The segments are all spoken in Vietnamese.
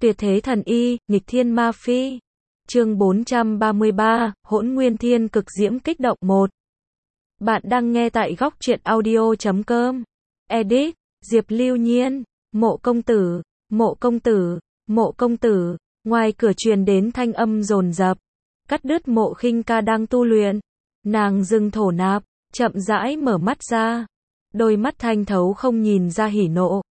Tuyệt thế thần y, nghịch thiên ma phi. Chương 433, Hỗn Nguyên Thiên Cực Diễm Kích Động 1. Bạn đang nghe tại góc truyện audio.com. Edit, Diệp Lưu Nhiên. Mộ công tử, mộ công tử, mộ công tử. Ngoài cửa truyền đến thanh âm dồn dập, cắt đứt Mộ Khinh Ca đang tu luyện. Nàng dừng thổ nạp, chậm rãi mở mắt ra. Đôi mắt thanh thấu không nhìn ra hỉ nộ.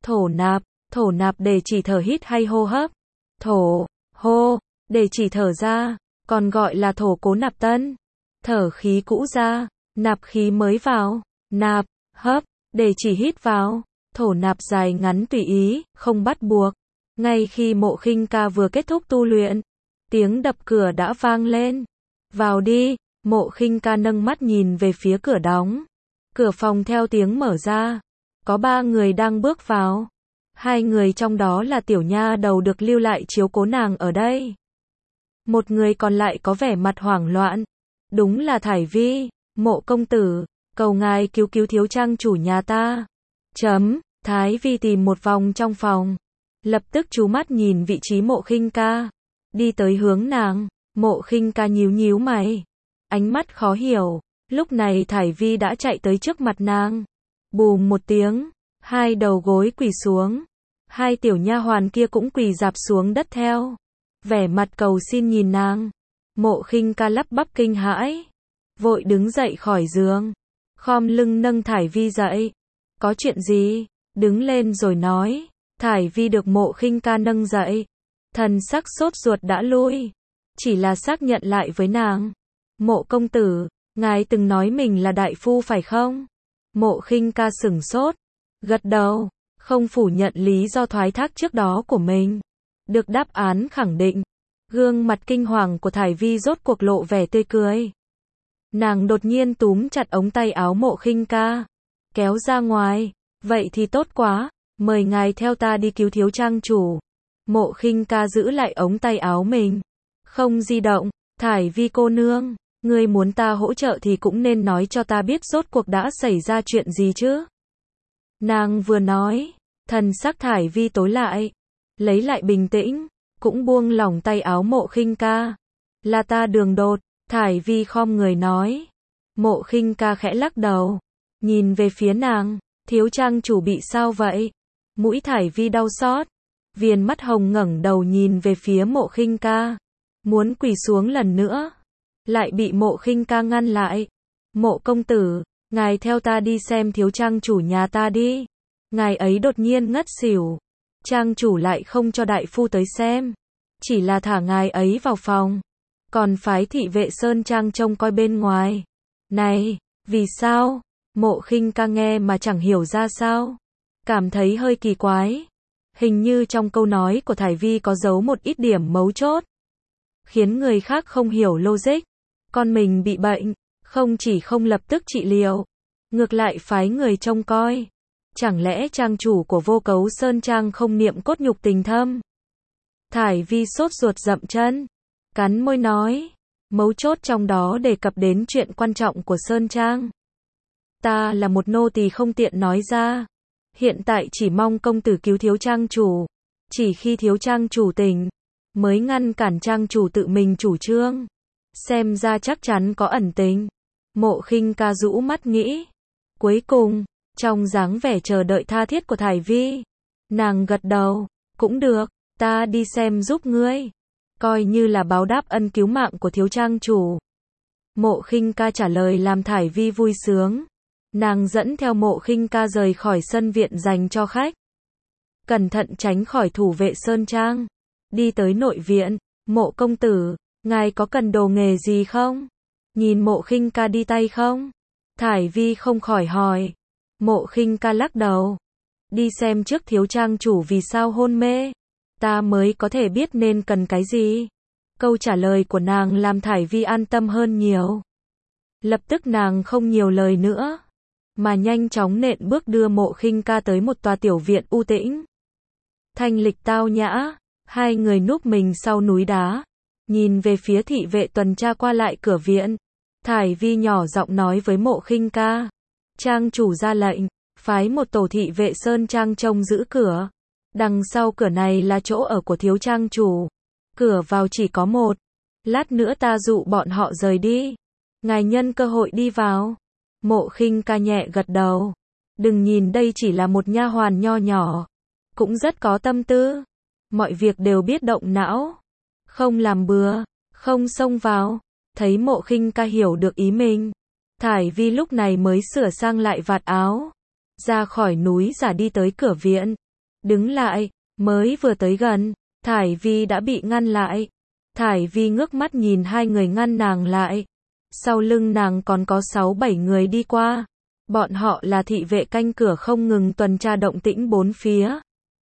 Thổ nạp để chỉ thở hít hay hô hấp. Thổ, hô, để chỉ thở ra, còn gọi là thổ cố nạp tân. Thở khí cũ ra, nạp khí mới vào. Nạp, hấp, để chỉ hít vào. Thổ nạp dài ngắn tùy ý, không bắt buộc. Ngay khi Mộ Khinh Ca vừa kết thúc tu luyện, tiếng đập cửa đã vang lên. Vào đi. Mộ Khinh Ca nâng mắt nhìn về phía cửa đóng. Cửa phòng theo tiếng mở ra. Có 3 người đang bước vào. 2 người trong đó là tiểu nha đầu được lưu lại chiếu cố nàng ở đây. Một người còn lại có vẻ mặt hoảng loạn. Đúng là Thải Vi. Mộ công tử, cầu ngài cứu cứu thiếu trang chủ nhà ta. Thái Vi tìm một vòng trong phòng. Lập tức chú mắt nhìn vị trí Mộ Khinh Ca. Đi tới hướng nàng. Mộ Khinh Ca nhíu nhíu mày. Ánh mắt khó hiểu. Lúc này Thải Vi đã chạy tới trước mặt nàng. Bùm một tiếng. 2 đầu gối quỳ xuống. 2 tiểu nha hoàn kia cũng quỳ rạp xuống đất theo. Vẻ mặt cầu xin nhìn nàng. Mộ Khinh Ca lắp bắp kinh hãi. Vội đứng dậy khỏi giường. Khom lưng nâng Thải Vi dậy. Có chuyện gì? Đứng lên rồi nói. Thải Vi được Mộ Khinh Ca nâng dậy. Thần sắc sốt ruột đã lui. Chỉ là xác nhận lại với nàng. Mộ công tử, ngài từng nói mình là đại phu phải không? Mộ Khinh Ca sửng sốt. Gật đầu. Không phủ nhận lý do thoái thác trước đó của mình. Được đáp án khẳng định. Gương mặt kinh hoàng của Thải Vi rốt cuộc lộ vẻ tươi cười. Nàng đột nhiên túm chặt ống tay áo Mộ Khinh Ca. Kéo ra ngoài. Vậy thì tốt quá. Mời ngài theo ta đi cứu thiếu trang chủ. Mộ Khinh Ca giữ lại ống tay áo mình. Không di động. Thải Vi cô nương. Ngươi muốn ta hỗ trợ thì cũng nên nói cho ta biết rốt cuộc đã xảy ra chuyện gì chứ. Nàng vừa nói. Thần sắc Thải Vi tối lại. Lấy lại bình tĩnh. Cũng buông lỏng tay áo Mộ Khinh Ca. Là ta đường đột. Thải Vi khom người nói. Mộ Khinh Ca khẽ lắc đầu. Nhìn về phía nàng. Thiếu trang chủ bị sao vậy? Mũi Thải Vi đau xót. Viền mắt hồng ngẩng đầu nhìn về phía Mộ Khinh Ca. Muốn quỳ xuống lần nữa. Lại bị Mộ Khinh Ca ngăn lại. Mộ công tử, ngài theo ta đi xem thiếu trang chủ nhà ta đi. Ngài ấy đột nhiên ngất xỉu. Trang chủ lại không cho đại phu tới xem. Chỉ là thả ngài ấy vào phòng. Còn phái thị vệ Sơn Trang trông coi bên ngoài. Này, vì sao? Mộ Khinh Ca nghe mà chẳng hiểu ra sao. Cảm thấy hơi kỳ quái. Hình như trong câu nói của Thải Vi có giấu một ít điểm mấu chốt. Khiến người khác không hiểu logic. Con mình bị bệnh. Không chỉ không lập tức trị liệu. Ngược lại phái người trông coi. Chẳng lẽ trang chủ của Vô Cấu Sơn Trang không niệm cốt nhục tình thâm? Thải Vi sốt ruột dậm chân. Cắn môi nói. Mấu chốt trong đó đề cập đến chuyện quan trọng của Sơn Trang. Ta là một nô tỳ không tiện nói ra. Hiện tại chỉ mong công tử cứu thiếu trang chủ. Chỉ khi thiếu trang chủ tỉnh, mới ngăn cản trang chủ tự mình chủ trương. Xem ra chắc chắn có ẩn tình. Mộ Khinh Ca rũ mắt nghĩ. Cuối cùng, trong dáng vẻ chờ đợi tha thiết của Thải Vi, nàng gật đầu. Cũng được, ta đi xem giúp ngươi. Coi như là báo đáp ân cứu mạng của thiếu trang chủ. Mộ Khinh Ca trả lời làm Thải Vi vui sướng. Nàng dẫn theo Mộ Khinh Ca rời khỏi sân viện dành cho khách. Cẩn thận tránh khỏi thủ vệ Sơn Trang. Đi tới nội viện. Mộ công tử, ngài có cần đồ nghề gì không? Nhìn Mộ Khinh Ca đi tay không? Thải Vi không khỏi hỏi. Mộ Khinh Ca lắc đầu. Đi xem trước thiếu trang chủ vì sao hôn mê. Ta mới có thể biết nên cần cái gì. Câu trả lời của nàng làm Thải Vi an tâm hơn nhiều. Lập tức nàng không nhiều lời nữa. Mà nhanh chóng nện bước đưa Mộ Khinh Ca tới một tòa tiểu viện u tĩnh. Thanh lịch tao nhã. 2 người núp mình sau núi đá. Nhìn về phía thị vệ tuần tra qua lại cửa viện. Thải Vi nhỏ giọng nói với Mộ Khinh Ca. Trang chủ ra lệnh. Phái một tổ thị vệ Sơn Trang trông giữ cửa. Đằng sau cửa này là chỗ ở của thiếu trang chủ. Cửa vào chỉ có một. Lát nữa ta dụ bọn họ rời đi. Ngài nhân cơ hội đi vào. Mộ Khinh Ca nhẹ gật đầu. Đừng nhìn đây chỉ là một nha hoàn nho nhỏ. Cũng rất có tâm tư. Mọi việc đều biết động não. Không làm bừa. Không xông vào. Thấy Mộ Khinh Ca hiểu được ý mình. Thải Vi lúc này mới sửa sang lại vạt áo. Ra khỏi núi giả đi tới cửa viện. Đứng lại. Mới vừa tới gần. Thải Vi đã bị ngăn lại. Thải Vi ngước mắt nhìn hai người ngăn nàng lại. Sau lưng nàng còn có 6-7 người đi qua. Bọn họ là thị vệ canh cửa không ngừng tuần tra động tĩnh bốn phía.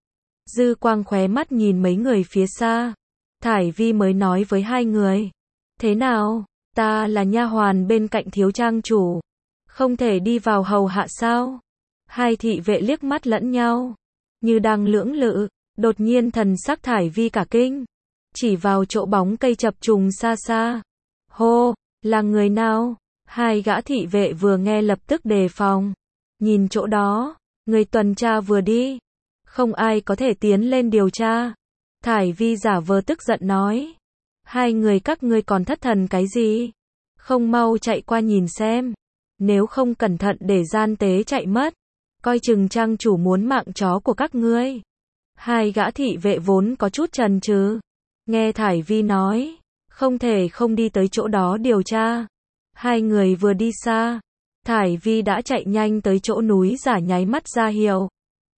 Dư quang khóe mắt nhìn mấy người phía xa. Thải Vi mới nói với hai người. Thế nào, ta là nha hoàn bên cạnh thiếu trang chủ. Không thể đi vào hầu hạ sao? Hai thị vệ liếc mắt lẫn nhau. Như đang lưỡng lự, đột nhiên thần sắc Thải Vi cả kinh. Chỉ vào chỗ bóng cây chập trùng xa xa. Hô, là người nào? Hai gã thị vệ vừa nghe lập tức đề phòng. Nhìn chỗ đó, người tuần tra vừa đi. Không ai có thể tiến lên điều tra. Thải Vi giả vờ tức giận nói. Hai người các ngươi còn thất thần cái gì? Không mau chạy qua nhìn xem. Nếu không cẩn thận để gian tế chạy mất. Coi chừng trang chủ muốn mạng chó của các ngươi. Hai gã thị vệ vốn có chút chần chừ. Nghe Thải Vi nói. Không thể không đi tới chỗ đó điều tra. Hai người vừa đi xa. Thải Vi đã chạy nhanh tới chỗ núi giả nháy mắt ra hiệu.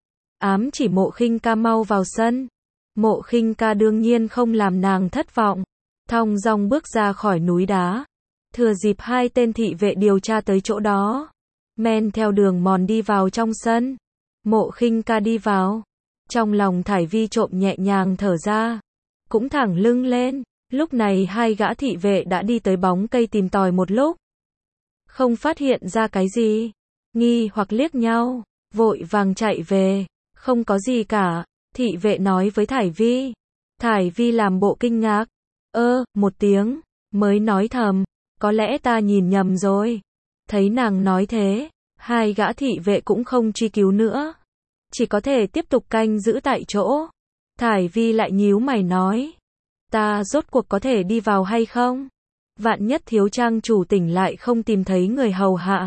Ám chỉ Mộ Khinh Ca mau vào sân. Mộ Khinh Ca đương nhiên không làm nàng thất vọng. Thong dong bước ra khỏi núi đá. Thừa dịp hai tên thị vệ điều tra tới chỗ đó. Men theo đường mòn đi vào trong sân. Mộ Khinh Ca đi vào. Trong lòng Thải Vi trộm nhẹ nhàng thở ra. Cũng thẳng lưng lên. Lúc này hai gã thị vệ đã đi tới bóng cây tìm tòi một lúc. Không phát hiện ra cái gì. Nghi hoặc liếc nhau. Vội vàng chạy về. Không có gì cả. Thị vệ nói với Thải Vi. Thải Vi làm bộ kinh ngạc. Một tiếng. Mới nói thầm. Có lẽ ta nhìn nhầm rồi. Thấy nàng nói thế. Hai gã thị vệ cũng không truy cứu nữa. Chỉ có thể tiếp tục canh giữ tại chỗ. Thải Vi lại nhíu mày nói. Ta rốt cuộc có thể đi vào hay không? Vạn nhất thiếu trang chủ tỉnh lại không tìm thấy người hầu hạ.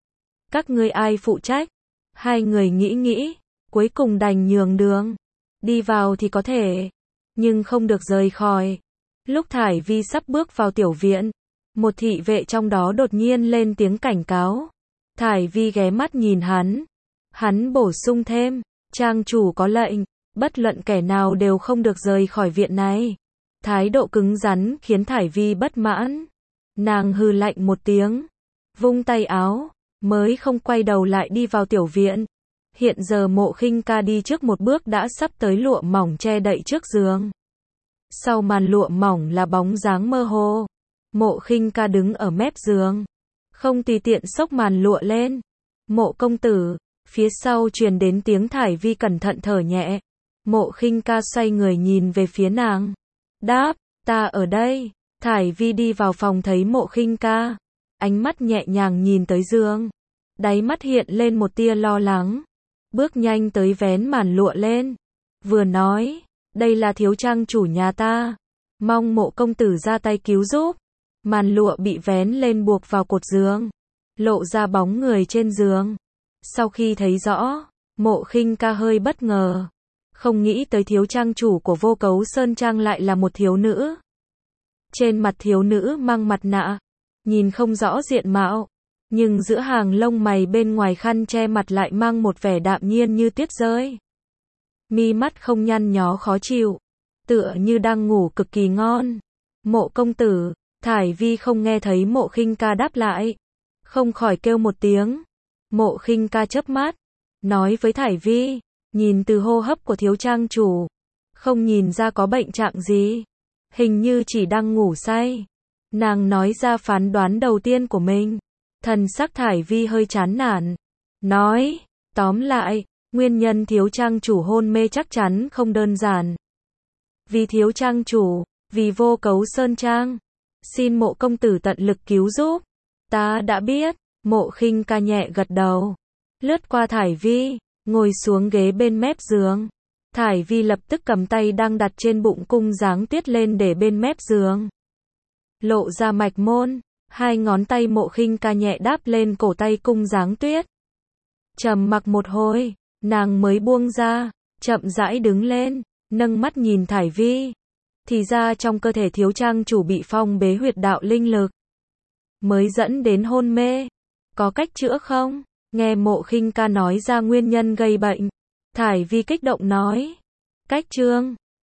Các ngươi ai phụ trách? Hai người nghĩ nghĩ. Cuối cùng đành nhường đường. Đi vào thì có thể. Nhưng không được rời khỏi. Lúc Thải Vi sắp bước vào tiểu viện. Một thị vệ trong đó đột nhiên lên tiếng cảnh cáo. Thải Vi ghé mắt nhìn hắn. Hắn bổ sung thêm. Trang chủ có lệnh. Bất luận kẻ nào đều không được rời khỏi viện này. Thái độ cứng rắn khiến Thải Vi bất mãn. Nàng hừ lạnh một tiếng. Vung tay áo. Mới không quay đầu lại đi vào tiểu viện. Hiện giờ Mộ Khinh Ca đi trước một bước đã sắp tới lụa mỏng che đậy trước giường. Sau màn lụa mỏng là bóng dáng mơ hồ. Mộ Khinh Ca đứng ở mép giường. Không tùy tiện xốc màn lụa lên. Mộ công tử. Phía sau truyền đến tiếng Thải Vi cẩn thận thở nhẹ. Mộ Khinh Ca xoay người nhìn về phía nàng. Đáp, ta ở đây. Thải Vi đi vào phòng thấy Mộ Khinh Ca. Ánh mắt nhẹ nhàng nhìn tới giường. Đáy mắt hiện lên một tia lo lắng. Bước nhanh tới vén màn lụa lên. Vừa nói, đây là thiếu trang chủ nhà ta. Mong Mộ công tử ra tay cứu giúp. Màn lụa bị vén lên buộc vào cột giường. Lộ ra bóng người trên giường. Sau khi thấy rõ, Mộ Khinh Ca hơi bất ngờ. Không nghĩ tới thiếu trang chủ của Vô Cấu Sơn Trang lại là một thiếu nữ. Trên mặt thiếu nữ mang mặt nạ. Nhìn không rõ diện mạo. Nhưng giữa hàng lông mày bên ngoài khăn che mặt lại mang một vẻ đạm nhiên như tuyết rơi. Mi mắt không nhăn nhó khó chịu. Tựa như đang ngủ cực kỳ ngon. Mộ công tử. Thải Vi không nghe thấy Mộ Khinh Ca đáp lại. Không khỏi kêu một tiếng. Mộ Khinh Ca chớp mắt. Nói với Thải Vi. Nhìn từ hô hấp của thiếu trang chủ. Không nhìn ra có bệnh trạng gì. Hình như chỉ đang ngủ say. Nàng nói ra phán đoán đầu tiên của mình. Thần sắc Thải Vi hơi chán nản. Nói. Tóm lại. Nguyên nhân thiếu trang chủ hôn mê chắc chắn không đơn giản. Vì thiếu trang chủ. Vì Vô Cấu Sơn Trang. Xin Mộ công tử tận lực cứu giúp. Ta đã biết. Mộ Khinh Ca nhẹ gật đầu. Lướt qua Thải Vi. Ngồi xuống ghế bên mép giường. Thải Vi lập tức cầm tay đang đặt trên bụng cung dáng tuyết lên để bên mép giường. Lộ ra mạch môn, hai ngón tay Mộ Khinh Ca nhẹ đáp lên cổ tay cung dáng tuyết. Trầm mặc một hồi, nàng mới buông ra, chậm rãi đứng lên, nâng mắt nhìn Thải Vi. Thì ra trong cơ thể thiếu trang chủ bị phong bế huyệt đạo linh lực, mới dẫn đến hôn mê. Có cách chữa không? Nghe Mộ Khinh Ca nói ra nguyên nhân gây bệnh, Thải Vi kích động nói. Cách chữa?